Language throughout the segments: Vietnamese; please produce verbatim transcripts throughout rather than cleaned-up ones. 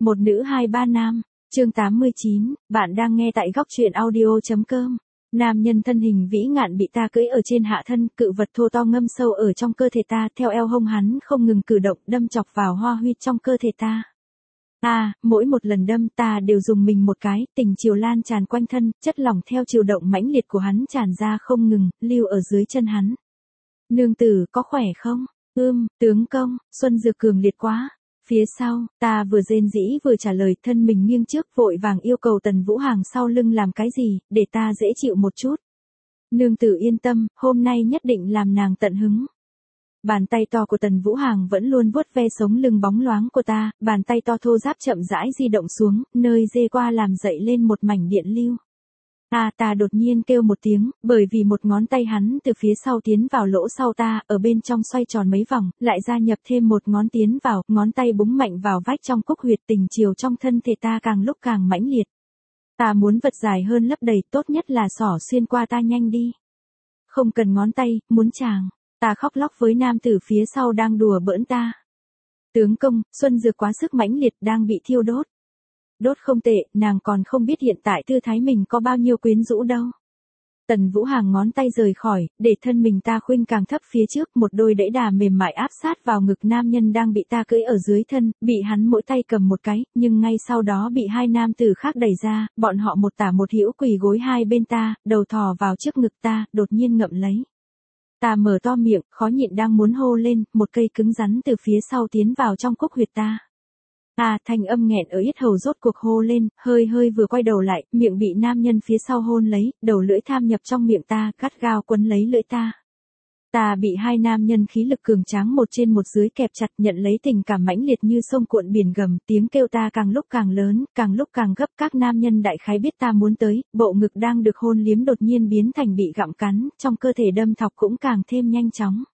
Một nữ hai ba nam, chương tám mươi chín, bạn đang nghe tại góc truyện audio.com. Nam nhân thân hình vĩ ngạn bị ta cưỡi ở trên hạ thân, cự vật thô to ngâm sâu ở trong cơ thể ta, theo eo hông hắn không ngừng cử động, đâm chọc vào hoa huyệt trong cơ thể ta. À, mỗi một lần đâm ta đều dùng mình một cái, tình chiều lan tràn quanh thân, chất lỏng theo chiều động mãnh liệt của hắn tràn ra không ngừng, lưu ở dưới chân hắn. Nương tử, có khỏe không? Ưm, tướng công, Xuân Dược cường liệt quá. Phía sau, ta vừa rên rỉ vừa trả lời, thân mình nghiêng trước vội vàng yêu cầu Tần Vũ Hàng sau lưng làm cái gì, để ta dễ chịu một chút. Nương tử yên tâm, hôm nay nhất định làm nàng tận hứng. Bàn tay to của Tần Vũ Hàng vẫn luôn vuốt ve sống lưng bóng loáng của ta, bàn tay to thô ráp chậm rãi di động xuống, nơi dê qua làm dậy lên một mảnh điện lưu. À, ta đột nhiên kêu một tiếng, bởi vì một ngón tay hắn từ phía sau tiến vào lỗ sau ta, ở bên trong xoay tròn mấy vòng, lại gia nhập thêm một ngón tiến vào, ngón tay búng mạnh vào vách trong cúc huyệt, tình chiều trong thân thể ta càng lúc càng mãnh liệt. Ta muốn vật dài hơn lấp đầy, tốt nhất là xỏ xuyên qua ta nhanh đi. Không cần ngón tay, muốn chàng. Ta khóc lóc với nam tử phía sau đang đùa bỡn ta. Tướng công, Xuân Dược quá sức mãnh liệt đang bị thiêu đốt. Đốt không tệ, nàng còn không biết hiện tại tư thái mình có bao nhiêu quyến rũ đâu. Tần Vũ Hàng ngón tay rời khỏi, để thân mình ta khuynh càng thấp phía trước, một đôi đẫy đà mềm mại áp sát vào ngực nam nhân đang bị ta cưỡi ở dưới thân, bị hắn mỗi tay cầm một cái, nhưng ngay sau đó bị hai nam tử khác đẩy ra, bọn họ một tả một hữu quỳ gối hai bên ta, đầu thò vào trước ngực ta, đột nhiên ngậm lấy. Ta mở to miệng, khó nhịn đang muốn hô lên, một cây cứng rắn từ phía sau tiến vào trong cúc huyệt ta. À, thanh âm nghẹn ở yết hầu rốt cuộc hô lên, hơi hơi vừa quay đầu lại, miệng bị nam nhân phía sau hôn lấy, đầu lưỡi tham nhập trong miệng ta, gắt gao quấn lấy lưỡi ta. Ta bị hai nam nhân khí lực cường tráng một trên một dưới kẹp chặt, nhận lấy tình cảm mãnh liệt như sông cuộn biển gầm, tiếng kêu ta càng lúc càng lớn, càng lúc càng gấp, các nam nhân đại khái biết ta muốn tới, bộ ngực đang được hôn liếm đột nhiên biến thành bị gặm cắn, trong cơ thể đâm thọc cũng càng thêm nhanh chóng.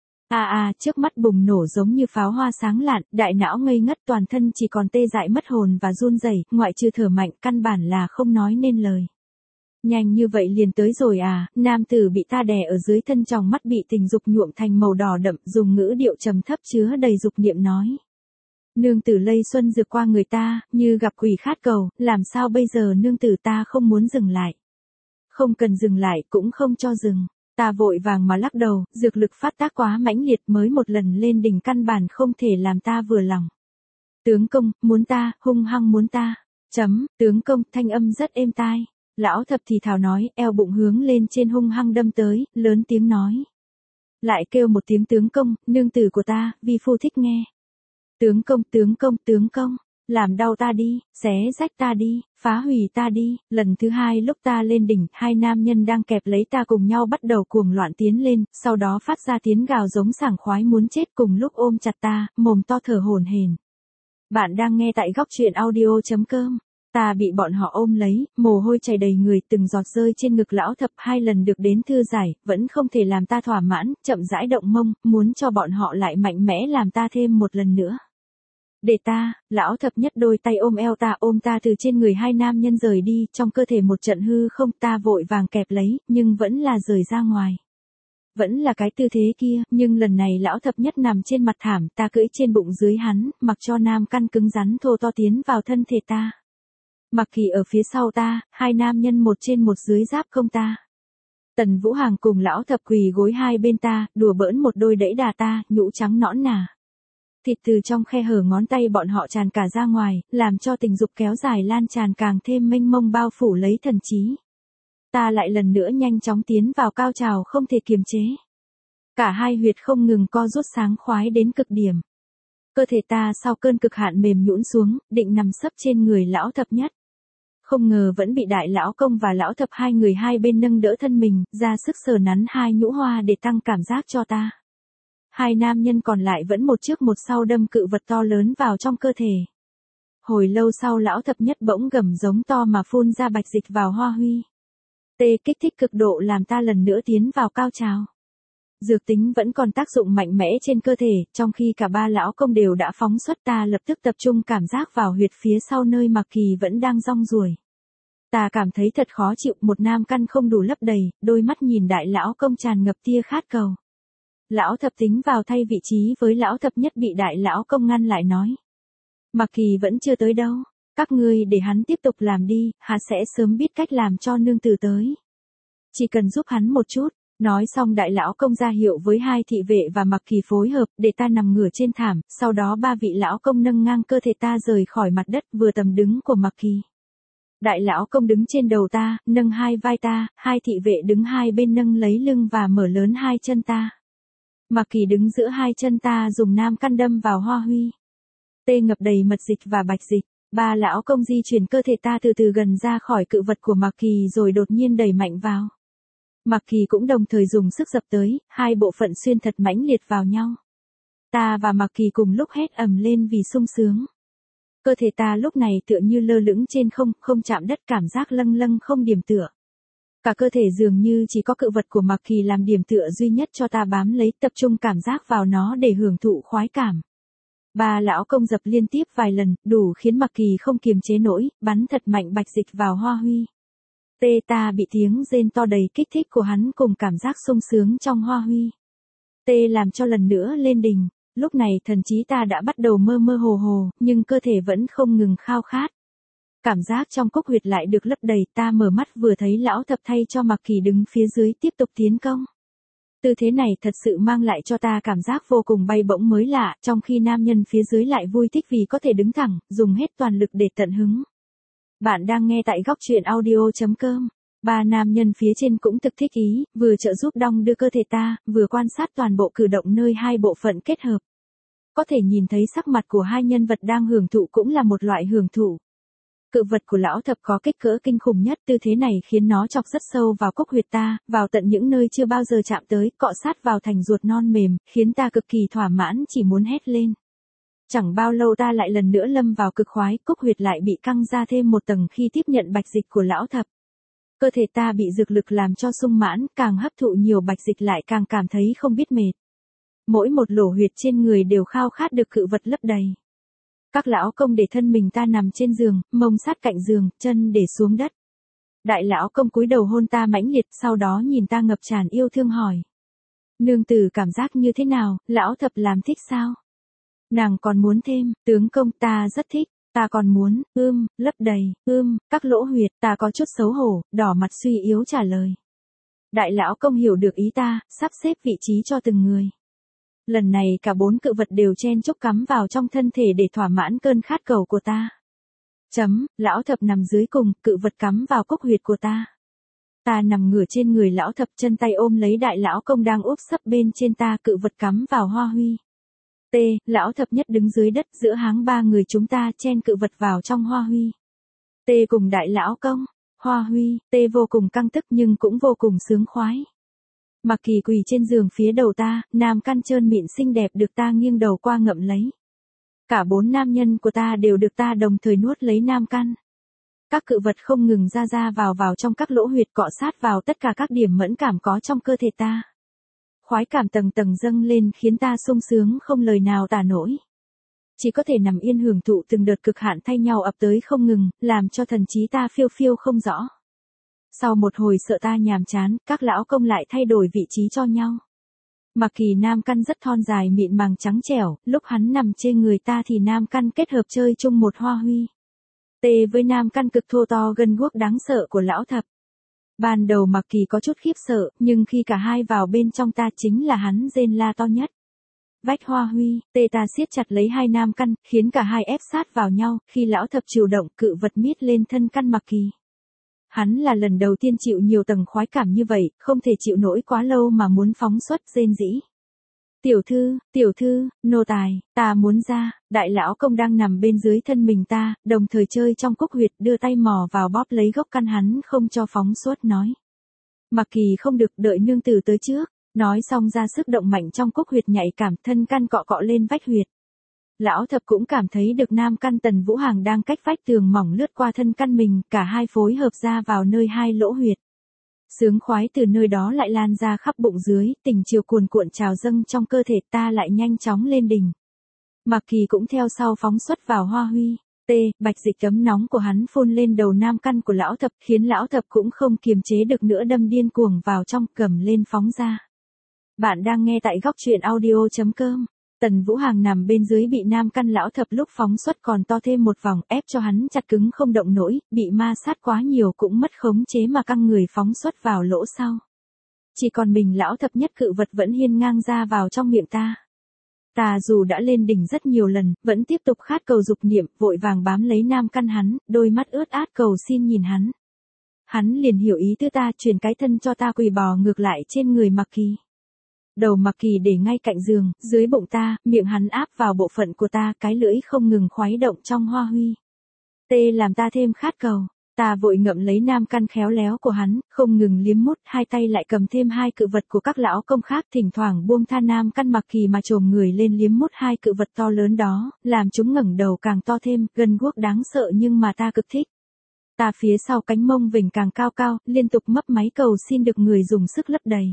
À à, trước mắt bùng nổ giống như pháo hoa sáng lạn, đại não ngây ngất, toàn thân chỉ còn tê dại mất hồn và run rẩy, ngoại trừ thở mạnh, căn bản là không nói nên lời. Nhanh như vậy liền tới rồi à, nam tử bị ta đè ở dưới thân, tròng mắt bị tình dục nhuộm thành màu đỏ đậm, dùng ngữ điệu trầm thấp chứa đầy dục niệm nói. Nương tử lây Xuân Dược qua người ta, như gặp quỷ khát cầu, làm sao bây giờ nương tử, ta không muốn dừng lại. Không cần dừng lại, cũng không cho dừng. Ta vội vàng mà lắc đầu, dược lực phát tác quá mãnh liệt, mới một lần lên đỉnh căn bản không thể làm ta vừa lòng. Tướng công, muốn ta, hung hăng muốn ta. Chấm, tướng công, thanh âm rất êm tai. Lão thập thì thào nói, eo bụng hướng lên trên hung hăng đâm tới, lớn tiếng nói. Lại kêu một tiếng tướng công, nương tử của ta, vi phu thích nghe. Tướng công, tướng công, tướng công. Làm đau ta đi, xé rách ta đi, phá hủy ta đi. Lần thứ hai lúc ta lên đỉnh, hai nam nhân đang kẹp lấy ta cùng nhau bắt đầu cuồng loạn tiến lên, sau đó phát ra tiếng gào giống sảng khoái muốn chết, cùng lúc ôm chặt ta, mồm to thở hổn hển. Bạn đang nghe tại góc truyện audio.com. Ta bị bọn họ ôm lấy, mồ hôi chảy đầy người, từng giọt rơi trên ngực lão thập, hai lần được đến thư giải, vẫn không thể làm ta thỏa mãn, chậm rãi động mông, muốn cho bọn họ lại mạnh mẽ làm ta thêm một lần nữa. Để ta, lão thập nhất đôi tay ôm eo ta, ôm ta từ trên người hai nam nhân rời đi, trong cơ thể một trận hư không, ta vội vàng kẹp lấy, nhưng vẫn là rời ra ngoài. Vẫn là cái tư thế kia, nhưng lần này lão thập nhất nằm trên mặt thảm, ta cưỡi trên bụng dưới hắn, mặc cho nam căn cứng rắn thô to tiến vào thân thể ta. Mặc Kỳ ở phía sau ta, hai nam nhân một trên một dưới giáp công ta. Tần Vũ Hàng cùng lão thập quỳ gối hai bên ta, đùa bỡn một đôi đẫy đà ta, nhũ trắng nõn nà. Thịt từ trong khe hở ngón tay bọn họ tràn cả ra ngoài, làm cho tình dục kéo dài lan tràn càng thêm mênh mông bao phủ lấy thần trí. Ta lại lần nữa nhanh chóng tiến vào cao trào không thể kiềm chế. Cả hai huyệt không ngừng co rút sáng khoái đến cực điểm. Cơ thể ta sau cơn cực hạn mềm nhũn xuống, định nằm sấp trên người lão thập nhất. Không ngờ vẫn bị đại lão công và lão thập hai người hai bên nâng đỡ thân mình, ra sức sờ nắn hai nhũ hoa để tăng cảm giác cho ta. Hai nam nhân còn lại vẫn một trước một sau đâm cự vật to lớn vào trong cơ thể. Hồi lâu sau lão thập nhất bỗng gầm giống to mà phun ra bạch dịch vào hoa huy. Tê kích thích cực độ làm ta lần nữa tiến vào cao trào. Dược tính vẫn còn tác dụng mạnh mẽ trên cơ thể, trong khi cả ba lão công đều đã phóng xuất, ta lập tức tập trung cảm giác vào huyệt phía sau nơi Mặc Kỳ vẫn đang rong ruổi. Ta cảm thấy thật khó chịu, một nam căn không đủ lấp đầy, đôi mắt nhìn đại lão công tràn ngập tia khát cầu. Lão thập tính vào thay vị trí với lão thập nhất bị đại lão công ngăn lại nói. Mạc Kỳ vẫn chưa tới đâu. Các ngươi để hắn tiếp tục làm đi, hắn sẽ sớm biết cách làm cho nương tử tới. Chỉ cần giúp hắn một chút. Nói xong đại lão công ra hiệu với hai thị vệ và Mạc Kỳ phối hợp để ta nằm ngửa trên thảm, sau đó ba vị lão công nâng ngang cơ thể ta rời khỏi mặt đất vừa tầm đứng của Mạc Kỳ. Đại lão công đứng trên đầu ta, nâng hai vai ta, hai thị vệ đứng hai bên nâng lấy lưng và mở lớn hai chân ta. Mạc Kỳ đứng giữa hai chân ta dùng nam căn đâm vào hoa huy. Tê ngập đầy mật dịch và bạch dịch. Ba lão công di chuyển cơ thể ta từ từ gần ra khỏi cự vật của Mạc Kỳ rồi đột nhiên đẩy mạnh vào. Mạc Kỳ cũng đồng thời dùng sức dập tới, hai bộ phận xuyên thật mãnh liệt vào nhau. Ta và Mạc Kỳ cùng lúc hét ầm lên vì sung sướng. Cơ thể ta lúc này tựa như lơ lửng trên không, không chạm đất, cảm giác lâng lâng không điểm tựa. Cả cơ thể dường như chỉ có cự vật của Mạc Kỳ làm điểm tựa duy nhất cho ta bám lấy, tập trung cảm giác vào nó để hưởng thụ khoái cảm. Ba lão công dập liên tiếp vài lần, đủ khiến Mạc Kỳ không kiềm chế nổi, bắn thật mạnh bạch dịch vào hoa huy. Tê ta bị tiếng rên to đầy kích thích của hắn cùng cảm giác sung sướng trong hoa huy. Tê làm cho lần nữa lên đỉnh, lúc này thần trí ta đã bắt đầu mơ mơ hồ hồ, nhưng cơ thể vẫn không ngừng khao khát. Cảm giác trong cốc huyệt lại được lấp đầy, ta mở mắt vừa thấy lão thập thay cho Mạc Kỳ đứng phía dưới tiếp tục tiến công. Tư thế này thật sự mang lại cho ta cảm giác vô cùng bay bổng mới lạ, trong khi nam nhân phía dưới lại vui thích vì có thể đứng thẳng, dùng hết toàn lực để tận hứng. Bạn đang nghe tại góc truyện audio chấm com. Ba nam nhân phía trên cũng thực thích ý, vừa trợ giúp đong đưa cơ thể ta, vừa quan sát toàn bộ cử động nơi hai bộ phận kết hợp. Có thể nhìn thấy sắc mặt của hai nhân vật đang hưởng thụ cũng là một loại hưởng thụ. Cự vật của lão thập có kích cỡ kinh khủng nhất, tư thế này khiến nó chọc rất sâu vào cốc huyệt ta, vào tận những nơi chưa bao giờ chạm tới, cọ sát vào thành ruột non mềm, khiến ta cực kỳ thỏa mãn chỉ muốn hét lên. Chẳng bao lâu ta lại lần nữa lâm vào cực khoái, cốc huyệt lại bị căng ra thêm một tầng khi tiếp nhận bạch dịch của lão thập. Cơ thể ta bị dược lực làm cho sung mãn, càng hấp thụ nhiều bạch dịch lại càng cảm thấy không biết mệt. Mỗi một lỗ huyệt trên người đều khao khát được cự vật lấp đầy. Các lão công để thân mình ta nằm trên giường, mông sát cạnh giường, chân để xuống đất. Đại lão công cúi đầu hôn ta mãnh liệt, sau đó nhìn ta ngập tràn yêu thương hỏi. Nương tử cảm giác như thế nào, lão thập làm thích sao? Nàng còn muốn thêm, tướng công ta rất thích, ta còn muốn, ưm, lấp đầy, ưm, các lỗ huyệt, ta có chút xấu hổ, đỏ mặt suy yếu trả lời. Đại lão công hiểu được ý ta, sắp xếp vị trí cho từng người. Lần này cả bốn cự vật đều chen chúc cắm vào trong thân thể để thỏa mãn cơn khát cầu của ta. Chấm, lão thập nằm dưới cùng, cự vật cắm vào cốc huyệt của ta. Ta nằm ngửa trên người lão thập, chân tay ôm lấy đại lão công đang úp sấp bên trên ta, cự vật cắm vào hoa huy. T, lão thập nhất đứng dưới đất, giữa háng ba người chúng ta chen cự vật vào trong hoa huy. T cùng đại lão công, hoa huy, T vô cùng căng tức nhưng cũng vô cùng sướng khoái. Mạc Kỳ quỳ trên giường phía đầu ta, nam căn trơn mịn xinh đẹp được ta nghiêng đầu qua ngậm lấy. Cả bốn nam nhân của ta đều được ta đồng thời nuốt lấy nam căn. Các cự vật không ngừng ra ra vào vào trong các lỗ huyệt, cọ sát vào tất cả các điểm mẫn cảm có trong cơ thể ta. Khoái cảm tầng tầng dâng lên khiến ta sung sướng không lời nào tả nổi. Chỉ có thể nằm yên hưởng thụ từng đợt cực hạn thay nhau ập tới không ngừng, làm cho thần trí ta phiêu phiêu không rõ. Sau một hồi sợ ta nhàm chán, các lão công lại thay đổi vị trí cho nhau. Mạc Kỳ nam căn rất thon dài mịn màng trắng trẻo, lúc hắn nằm trên người ta thì nam căn kết hợp chơi chung một hoa huy. T với nam căn cực thô to gân guốc đáng sợ của lão thập. Ban đầu Mạc Kỳ có chút khiếp sợ, nhưng khi cả hai vào bên trong ta chính là hắn rên la to nhất. Vách hoa huy, tê ta siết chặt lấy hai nam căn, khiến cả hai ép sát vào nhau, khi lão thập chịu động cự vật miết lên thân căn Mạc Kỳ. Hắn là lần đầu tiên chịu nhiều tầng khoái cảm như vậy, không thể chịu nổi quá lâu mà muốn phóng xuất rên rỉ. Tiểu thư, tiểu thư, nô tài, ta muốn ra, đại lão công đang nằm bên dưới thân mình ta, đồng thời chơi trong cốc huyệt đưa tay mò vào bóp lấy gốc căn hắn không cho phóng xuất nói. Mạc Kỳ không được đợi nương tử tới trước, nói xong ra sức động mạnh trong cốc huyệt nhạy cảm thân căn cọ cọ lên vách huyệt. Lão thập cũng cảm thấy được nam căn Tần Vũ Hàng đang cách vách tường mỏng lướt qua thân căn mình, cả hai phối hợp ra vào nơi hai lỗ huyệt. Sướng khoái từ nơi đó lại lan ra khắp bụng dưới, tình chiều cuồn cuộn trào dâng trong cơ thể ta lại nhanh chóng lên đỉnh. Mạc Kỳ cũng theo sau phóng xuất vào hoa huy. T, bạch dịch cấm nóng của hắn phun lên đầu nam căn của lão thập, khiến lão thập cũng không kiềm chế được nữa đâm điên cuồng vào trong, cầm lên phóng ra. Bạn đang nghe tại góc truyện audio chấm com. Tần Vũ Hàng nằm bên dưới bị nam căn lão thập lúc phóng xuất còn to thêm một vòng, ép cho hắn chặt cứng không động nổi, bị ma sát quá nhiều cũng mất khống chế mà căng người phóng xuất vào lỗ sau. Chỉ còn mình lão thập nhất cự vật vẫn hiên ngang ra vào trong miệng ta. Ta dù đã lên đỉnh rất nhiều lần, vẫn tiếp tục khát cầu dục niệm, vội vàng bám lấy nam căn hắn, đôi mắt ướt át cầu xin nhìn hắn. Hắn liền hiểu ý tư ta, truyền cái thân cho ta quỳ bò ngược lại trên người Mặc Kỳ. Đầu Mặc Kỳ để ngay cạnh giường, dưới bụng ta, miệng hắn áp vào bộ phận của ta, cái lưỡi không ngừng khuấy động trong hoa huy. Tê làm ta thêm khát cầu. Ta vội ngậm lấy nam căn khéo léo của hắn, không ngừng liếm mút, hai tay lại cầm thêm hai cự vật của các lão công khác, thỉnh thoảng buông tha nam căn Mặc Kỳ mà trồm người lên liếm mút hai cự vật to lớn đó, làm chúng ngẩng đầu càng to thêm, gân guốc đáng sợ nhưng mà ta cực thích. Ta phía sau cánh mông vểnh càng cao cao, liên tục mấp máy cầu xin được người dùng sức lấp đầy.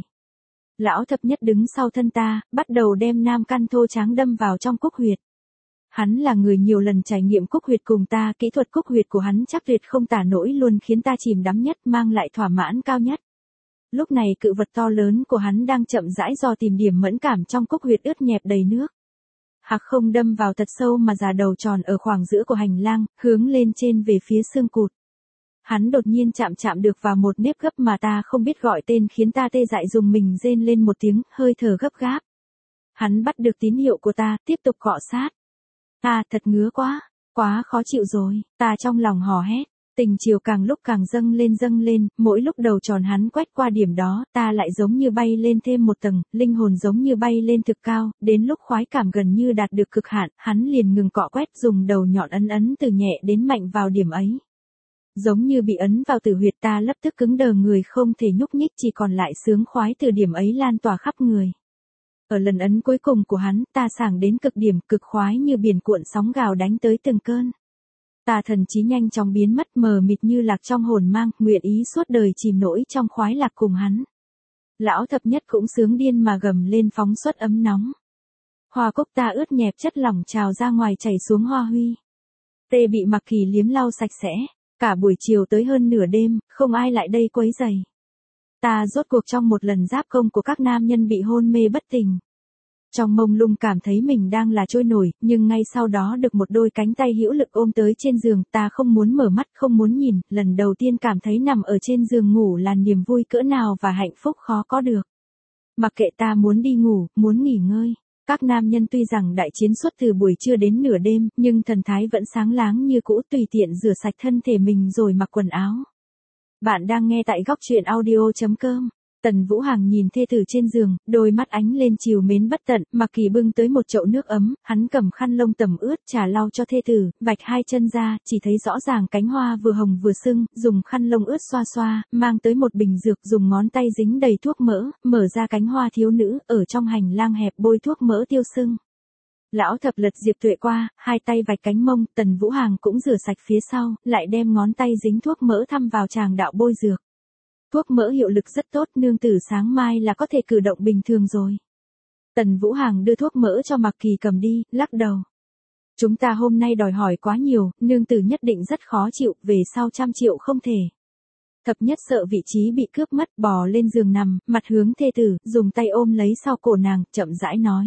Lão thập nhất đứng sau thân ta, bắt đầu đem nam căn thô tráng đâm vào trong cúc huyệt. Hắn là người nhiều lần trải nghiệm cúc huyệt cùng ta, kỹ thuật cúc huyệt của hắn chắc tuyệt không tả nổi luôn, khiến ta chìm đắm nhất, mang lại thỏa mãn cao nhất. Lúc này cự vật to lớn của hắn đang chậm rãi dò tìm điểm mẫn cảm trong cúc huyệt ướt nhẹp đầy nước. Hạc không đâm vào thật sâu mà già đầu tròn ở khoảng giữa của hành lang, hướng lên trên về phía xương cụt. Hắn đột nhiên chạm chạm được vào một nếp gấp mà ta không biết gọi tên, khiến ta tê dại dùng mình rên lên một tiếng, hơi thở gấp gáp. Hắn bắt được tín hiệu của ta, tiếp tục cọ sát. Ta thật ngứa quá, quá khó chịu rồi, ta trong lòng hò hét, tình chiều càng lúc càng dâng lên dâng lên, mỗi lúc đầu tròn hắn quét qua điểm đó, ta lại giống như bay lên thêm một tầng, linh hồn giống như bay lên thực cao, đến lúc khoái cảm gần như đạt được cực hạn, hắn liền ngừng cọ quét, dùng đầu nhọn ấn ấn từ nhẹ đến mạnh vào điểm ấy. Giống như bị ấn vào tử huyệt, ta lập tức cứng đờ người không thể nhúc nhích, chỉ còn lại sướng khoái từ điểm ấy lan tỏa khắp người. Ở lần ấn cuối cùng của hắn, ta sảng đến cực điểm, cực khoái như biển cuộn sóng gào đánh tới từng cơn. Ta thần trí nhanh chóng biến mất, mờ mịt như lạc trong hồn mang, nguyện ý suốt đời chìm nổi trong khoái lạc cùng hắn. Lão thập nhất cũng sướng điên mà gầm lên phóng xuất ấm nóng. Hoa cúc ta ướt nhẹp, chất lỏng trào ra ngoài chảy xuống hoa huy. Tê bị Mặc Kỳ liếm lau sạch sẽ. Cả buổi chiều tới hơn nửa đêm, không ai lại đây quấy rầy. Ta rốt cuộc trong một lần giáp công của các nam nhân bị hôn mê bất tỉnh. Trong mông lung cảm thấy mình đang là trôi nổi, nhưng ngay sau đó được một đôi cánh tay hữu lực ôm tới trên giường, ta không muốn mở mắt, không muốn nhìn, lần đầu tiên cảm thấy nằm ở trên giường ngủ là niềm vui cỡ nào và hạnh phúc khó có được. Mặc kệ ta muốn đi ngủ, muốn nghỉ ngơi. Các nam nhân tuy rằng đại chiến suốt từ buổi trưa đến nửa đêm, nhưng thần thái vẫn sáng láng như cũ, tùy tiện rửa sạch thân thể mình rồi mặc quần áo. Bạn đang nghe tại góc truyện audio chấm com. Tần Vũ Hàng nhìn thê tử trên giường, đôi mắt ánh lên trìu mến bất tận, Mặc Kỳ bưng tới một chậu nước ấm, hắn cầm khăn lông tầm ướt trà lau cho thê tử, vạch hai chân ra, chỉ thấy rõ ràng cánh hoa vừa hồng vừa sưng, dùng khăn lông ướt xoa xoa, mang tới một bình dược, dùng ngón tay dính đầy thuốc mỡ, mở ra cánh hoa thiếu nữ, ở trong hành lang hẹp bôi thuốc mỡ tiêu sưng. Lão thập lật Diệp Tuệ qua, hai tay vạch cánh mông, Tần Vũ Hàng cũng rửa sạch phía sau, lại đem ngón tay dính thuốc mỡ thăm vào tràng đạo bôi dược. Thuốc mỡ hiệu lực rất tốt, nương tử sáng mai là có thể cử động bình thường rồi. Tần Vũ Hàng đưa thuốc mỡ cho Mặc Kỳ cầm đi, lắc đầu. Chúng ta hôm nay đòi hỏi quá nhiều, nương tử nhất định rất khó chịu, về sau trăm triệu không thể. Thập nhất sợ vị trí bị cướp mất, bò lên giường nằm, mặt hướng thê tử, dùng tay ôm lấy sau cổ nàng, chậm rãi nói.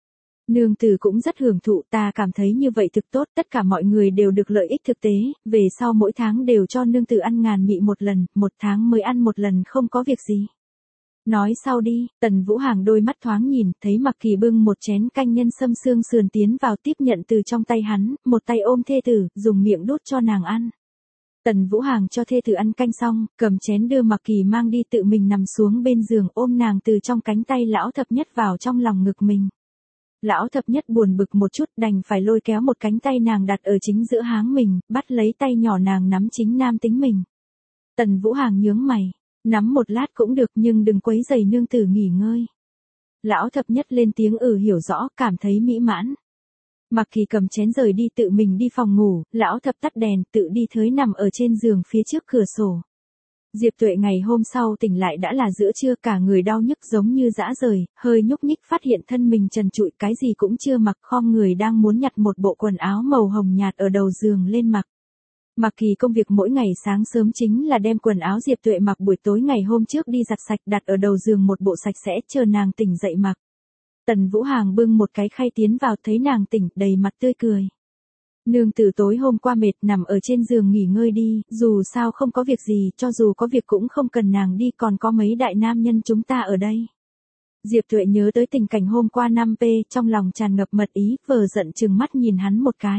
Nương tử cũng rất hưởng thụ, ta cảm thấy như vậy thực tốt, tất cả mọi người đều được lợi ích thực tế, về sau mỗi tháng đều cho nương tử ăn ngàn mị một lần, một tháng mới ăn một lần không có việc gì. Nói sau đi, Tần Vũ Hàng đôi mắt thoáng nhìn, thấy Mặc Kỳ bưng một chén canh nhân sâm xương sườn tiến vào tiếp nhận từ trong tay hắn, một tay ôm thê tử, dùng miệng đút cho nàng ăn. Tần Vũ Hàng cho thê tử ăn canh xong, cầm chén đưa Mặc Kỳ mang đi, tự mình nằm xuống bên giường ôm nàng từ trong cánh tay lão thập nhất vào trong lòng ngực mình. Lão thập nhất buồn bực một chút, đành phải lôi kéo một cánh tay nàng đặt ở chính giữa háng mình, bắt lấy tay nhỏ nàng nắm chính nam tính mình. Tần Vũ Hàng nhướng mày, nắm một lát cũng được nhưng đừng quấy rầy nương tử nghỉ ngơi. Lão thập nhất lên tiếng ừ hiểu rõ, cảm thấy mỹ mãn. Mặc Kỳ cầm chén rời đi, tự mình đi phòng ngủ, lão thập tắt đèn, tự đi thới nằm ở trên giường phía trước cửa sổ. Diệp Tuệ ngày hôm sau tỉnh lại đã là giữa trưa, cả người đau nhức giống như dã rời, hơi nhúc nhích phát hiện thân mình trần trụi, cái gì cũng chưa mặc, khom người đang muốn nhặt một bộ quần áo màu hồng nhạt ở đầu giường lên mặc. Mặc Kỳ công việc mỗi ngày sáng sớm chính là đem quần áo Diệp Tuệ mặc buổi tối ngày hôm trước đi giặt sạch, đặt ở đầu giường một bộ sạch sẽ, chờ nàng tỉnh dậy mặc. Tần Vũ Hàng bưng một cái khay tiến vào, thấy nàng tỉnh, đầy mặt tươi cười. Nương tử tối hôm qua mệt, nằm ở trên giường nghỉ ngơi đi, dù sao không có việc gì, cho dù có việc cũng không cần nàng đi, còn có mấy đại nam nhân chúng ta ở đây. Diệp Tuệ nhớ tới tình cảnh hôm qua năm p, trong lòng tràn ngập mật ý, vờ giận chừng mắt nhìn hắn một cái.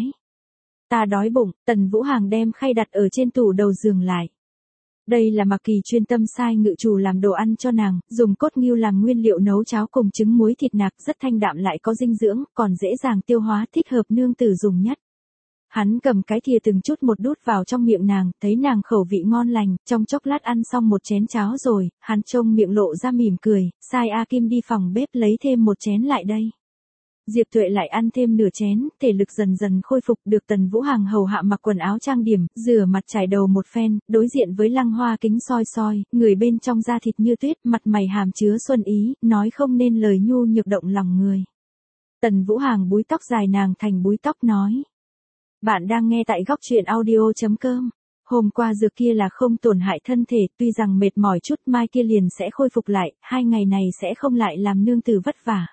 Ta đói bụng. Tần Vũ Hàng đem khay đặt ở trên tủ đầu giường lại. Đây là Mạc Kỳ chuyên tâm sai ngự chủ làm đồ ăn cho nàng, dùng cốt ngưu làm nguyên liệu nấu cháo cùng trứng muối thịt nạc, rất thanh đạm lại có dinh dưỡng, còn dễ dàng tiêu hóa, thích hợp nương tử dùng nhất. Hắn cầm cái thìa từng chút một đút vào trong miệng nàng, thấy nàng khẩu vị ngon lành, trong chốc lát ăn xong một chén cháo rồi, hắn trông miệng lộ ra mỉm cười, sai A Kim đi phòng bếp lấy thêm một chén lại đây. Diệp Tuệ lại ăn thêm nửa chén, thể lực dần dần khôi phục, được Tần Vũ Hàng hầu hạ mặc quần áo trang điểm, rửa mặt trải đầu một phen, đối diện với Lăng Hoa Kính soi soi, người bên trong da thịt như tuyết, mặt mày hàm chứa xuân ý, nói không nên lời nhu nhược động lòng người. Tần Vũ Hàng búi tóc dài nàng thành búi tóc nói. Bạn đang nghe tại góc truyện audio chấm com. Hôm qua dược kia là không tổn hại thân thể, tuy rằng mệt mỏi chút, mai kia liền sẽ khôi phục lại, hai ngày này sẽ không lại làm nương tử vất vả.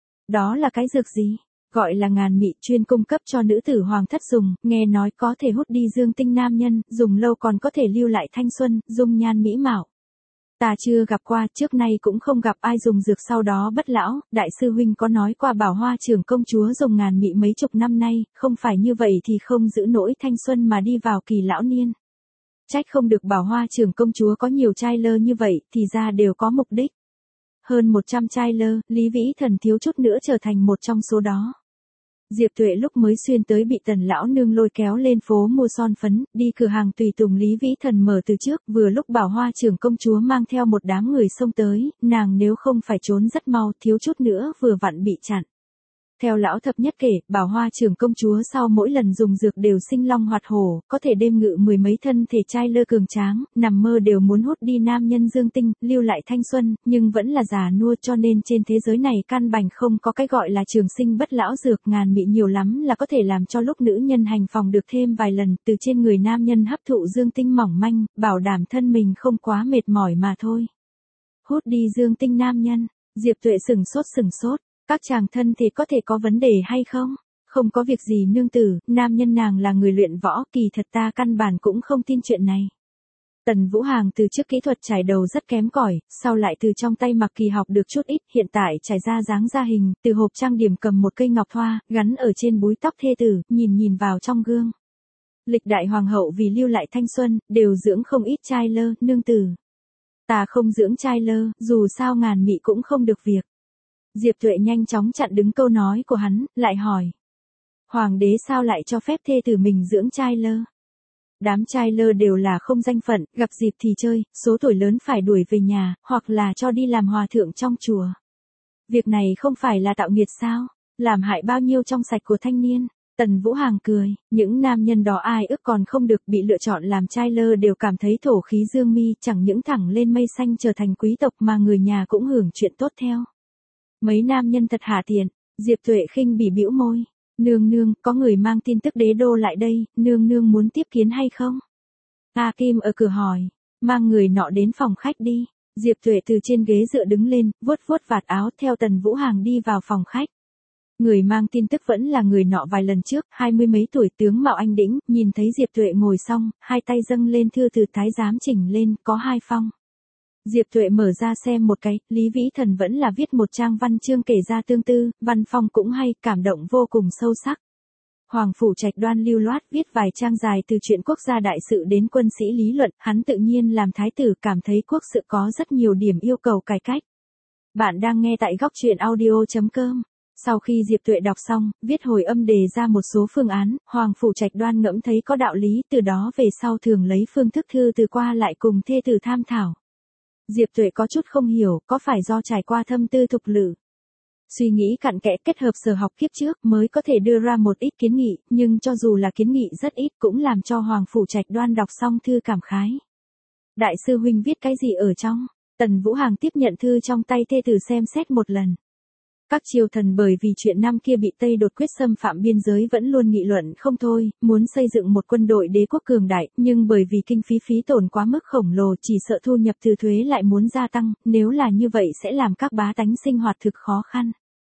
Đó là cái dược gì? Gọi là ngàn mị, chuyên cung cấp cho nữ tử hoàng thất dùng, nghe nói có thể hút đi dương tinh nam nhân, dùng lâu còn có thể lưu lại thanh xuân, dung nhan mỹ mạo. Ta chưa gặp qua, trước nay cũng không gặp ai dùng dược sau đó bất lão, đại sư huynh có nói qua Bảo Hoa trưởng công chúa dùng ngàn mị mấy chục năm nay, không phải như vậy thì không giữ nổi thanh xuân mà đi vào kỳ lão niên. Trách không được Bảo Hoa trưởng công chúa có nhiều trai lơ như vậy, thì ra đều có mục đích. Hơn một trăm trai lơ, Lý Vĩ Thần thiếu chút nữa trở thành một trong số đó. Diệp Tuệ lúc mới xuyên tới bị Tần lão nương lôi kéo lên phố mua son phấn, đi cửa hàng tùy tùng Lý Vĩ Thần mở từ trước, vừa lúc Bảo Hoa trưởng công chúa mang theo một đám người xông tới, nàng nếu không phải trốn rất mau, thiếu chút nữa vừa vặn bị chặn. Theo lão thập nhất kể, Bảo Hoa trưởng công chúa sau mỗi lần dùng dược đều sinh long hoạt hổ, có thể đêm ngự mười mấy thân thể trai lơ cường tráng, nằm mơ đều muốn hút đi nam nhân dương tinh, lưu lại thanh xuân, nhưng vẫn là già nua, cho nên trên thế giới này căn bản không có cái gọi là trường sinh bất lão dược, ngàn mị nhiều lắm là có thể làm cho lúc nữ nhân hành phòng được thêm vài lần, từ trên người nam nhân hấp thụ dương tinh mỏng manh, bảo đảm thân mình không quá mệt mỏi mà thôi. Hút đi dương tinh nam nhân, Diệp Tuệ sừng sốt sừng sốt. Các chàng thân thì có thể có vấn đề hay không? Không có việc gì nương tử, nam nhân nàng là người luyện võ, kỳ thật ta căn bản cũng không tin chuyện này. Tần Vũ Hàng từ trước kỹ thuật trải đầu rất kém cỏi, sau lại từ trong tay Mạc Kỳ học được chút ít, hiện tại trải ra dáng ra hình, từ hộp trang điểm cầm một cây ngọc thoa, gắn ở trên búi tóc thê tử, nhìn nhìn vào trong gương. Lịch đại hoàng hậu vì lưu lại thanh xuân, đều dưỡng không ít trai lơ, nương tử. Ta không dưỡng trai lơ, dù sao ngàn mị cũng không được việc. Diệp Tuệ nhanh chóng chặn đứng câu nói của hắn, lại hỏi. Hoàng đế sao lại cho phép thê tử mình dưỡng trai lơ? Đám trai lơ đều là không danh phận, gặp dịp thì chơi, số tuổi lớn phải đuổi về nhà, hoặc là cho đi làm hòa thượng trong chùa. Việc này không phải là tạo nghiệt sao? Làm hại bao nhiêu trong sạch của thanh niên? Tần Vũ Hàng cười, những nam nhân đó ai ước còn không được, bị lựa chọn làm trai lơ đều cảm thấy thổ khí dương mi, chẳng những thẳng lên mây xanh trở thành quý tộc mà người nhà cũng hưởng chuyện tốt theo. Mấy nam nhân thật hạ tiện. Diệp Tuệ khinh bỉ bĩu môi. Nương nương, có người mang tin tức đế đô lại đây, nương nương muốn tiếp kiến hay không? A Kim ở cửa hỏi. Mang người nọ đến phòng khách đi. Diệp Tuệ từ trên ghế dựa đứng lên, vuốt vuốt vạt áo theo Tần Vũ Hàng đi vào phòng khách. Người mang tin tức vẫn là người nọ vài lần trước, hai mươi mấy tuổi, tướng mạo anh đĩnh, nhìn thấy Diệp Tuệ ngồi xong, hai tay dâng lên thư từ thái giám chỉnh lên, có hai phong. Diệp Tuệ mở ra xem một cái, Lý Vĩ Thần vẫn là viết một trang văn chương kể ra tương tư, văn phong cũng hay, cảm động vô cùng sâu sắc. Hoàng phủ Trạch Đoan lưu loát viết vài trang dài từ chuyện quốc gia đại sự đến quân sĩ lý luận, hắn tự nhiên làm thái tử cảm thấy quốc sự có rất nhiều điểm yêu cầu cải cách. Bạn đang nghe tại góc truyện audio chấm com. Sau khi Diệp Tuệ đọc xong, viết hồi âm đề ra một số phương án, Hoàng phủ Trạch Đoan ngẫm thấy có đạo lý, từ đó về sau thường lấy phương thức thư từ qua lại cùng thê tử tham thảo. Diệp Tuệ có chút không hiểu, có phải do trải qua thâm tư thục lự. Suy nghĩ cặn kẽ kết hợp sở học kiếp trước mới có thể đưa ra một ít kiến nghị, nhưng cho dù là kiến nghị rất ít cũng làm cho Hoàng phủ Trạch Đoan đọc xong thư cảm khái. Đại sư huynh viết cái gì ở trong? Tần Vũ Hàng tiếp nhận thư trong tay thê tử xem xét một lần. Các triều thần bởi vì chuyện năm kia bị Tây đột quyết xâm phạm biên giới vẫn luôn nghị luận không thôi, muốn xây dựng một quân đội đế quốc cường đại, nhưng bởi vì kinh phí phí tổn quá mức khổng lồ chỉ sợ thu nhập từ thuế lại muốn gia tăng, nếu là như vậy sẽ làm các bá tánh sinh hoạt thực khó khăn.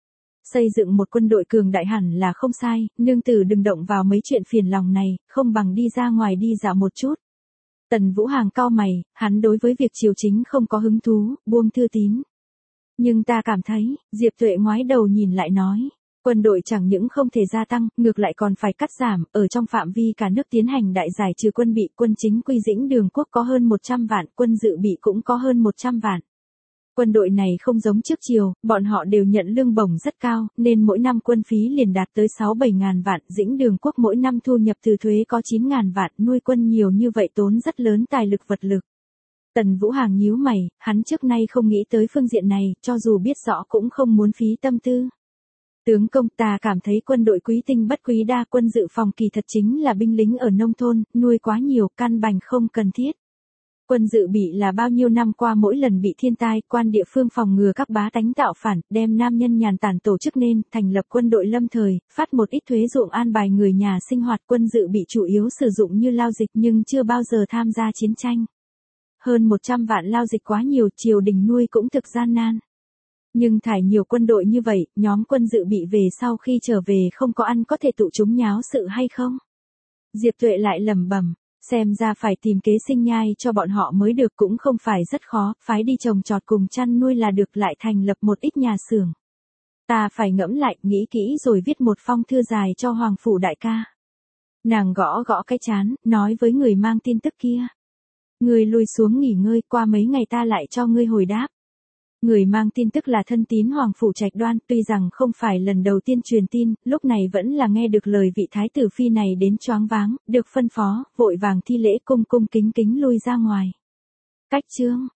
Xây dựng một quân đội cường đại hẳn là không sai, nương tử đừng động vào mấy chuyện phiền lòng này, không bằng đi ra ngoài đi dạo một chút. Tần Vũ Hàng cau mày, hắn đối với việc triều chính không có hứng thú, buông thư tín. Nhưng ta cảm thấy, Diệp Tuệ ngoái đầu nhìn lại nói, quân đội chẳng những không thể gia tăng, ngược lại còn phải cắt giảm, ở trong phạm vi cả nước tiến hành đại giải trừ quân bị, quân chính quy Dĩnh Đường Quốc có hơn một trăm vạn, quân dự bị cũng có hơn một trăm vạn. Quân đội này không giống trước triều, bọn họ đều nhận lương bổng rất cao, nên mỗi năm quân phí liền đạt tới sáu bảy ngàn vạn, Dĩnh Đường Quốc mỗi năm thu nhập từ thuế có chín ngàn vạn, nuôi quân nhiều như vậy tốn rất lớn tài lực vật lực. Tần Vũ Hàng nhíu mày, hắn trước nay không nghĩ tới phương diện này, cho dù biết rõ cũng không muốn phí tâm tư. Tướng công, ta cảm thấy quân đội quý tinh bất quý đa, quân dự phòng kỳ thật chính là binh lính ở nông thôn, nuôi quá nhiều, căn bành không cần thiết. Quân dự bị là bao nhiêu năm qua mỗi lần bị thiên tai, quan địa phương phòng ngừa các bá tánh tạo phản, đem nam nhân nhàn tản tổ chức nên, thành lập quân đội lâm thời, phát một ít thuế ruộng an bài người nhà sinh hoạt. Quân dự bị chủ yếu sử dụng như lao dịch nhưng chưa bao giờ tham gia chiến tranh. Hơn một trăm vạn lao dịch quá nhiều, triều đình nuôi cũng thực gian nan. Nhưng thải nhiều quân đội như vậy, nhóm quân dự bị về sau khi trở về không có ăn có thể tụ chúng nháo sự hay không? Diệp Tuệ lại lẩm bẩm, xem ra phải tìm kế sinh nhai cho bọn họ mới được, cũng không phải rất khó, phái đi trồng trọt cùng chăn nuôi là được, lại thành lập một ít nhà xưởng. Ta phải ngẫm lại, nghĩ kỹ rồi viết một phong thư dài cho Hoàng phủ đại ca. Nàng gõ gõ cái trán, nói với người mang tin tức kia. Người lùi xuống nghỉ ngơi, qua mấy ngày ta lại cho ngươi hồi đáp. Người mang tin tức là thân tín Hoàng phủ Trạch Đoan, tuy rằng không phải lần đầu tiên truyền tin, lúc này vẫn là nghe được lời vị thái tử phi này đến choáng váng, được phân phó, vội vàng thi lễ cung cung kính kính lui ra ngoài. Cách chương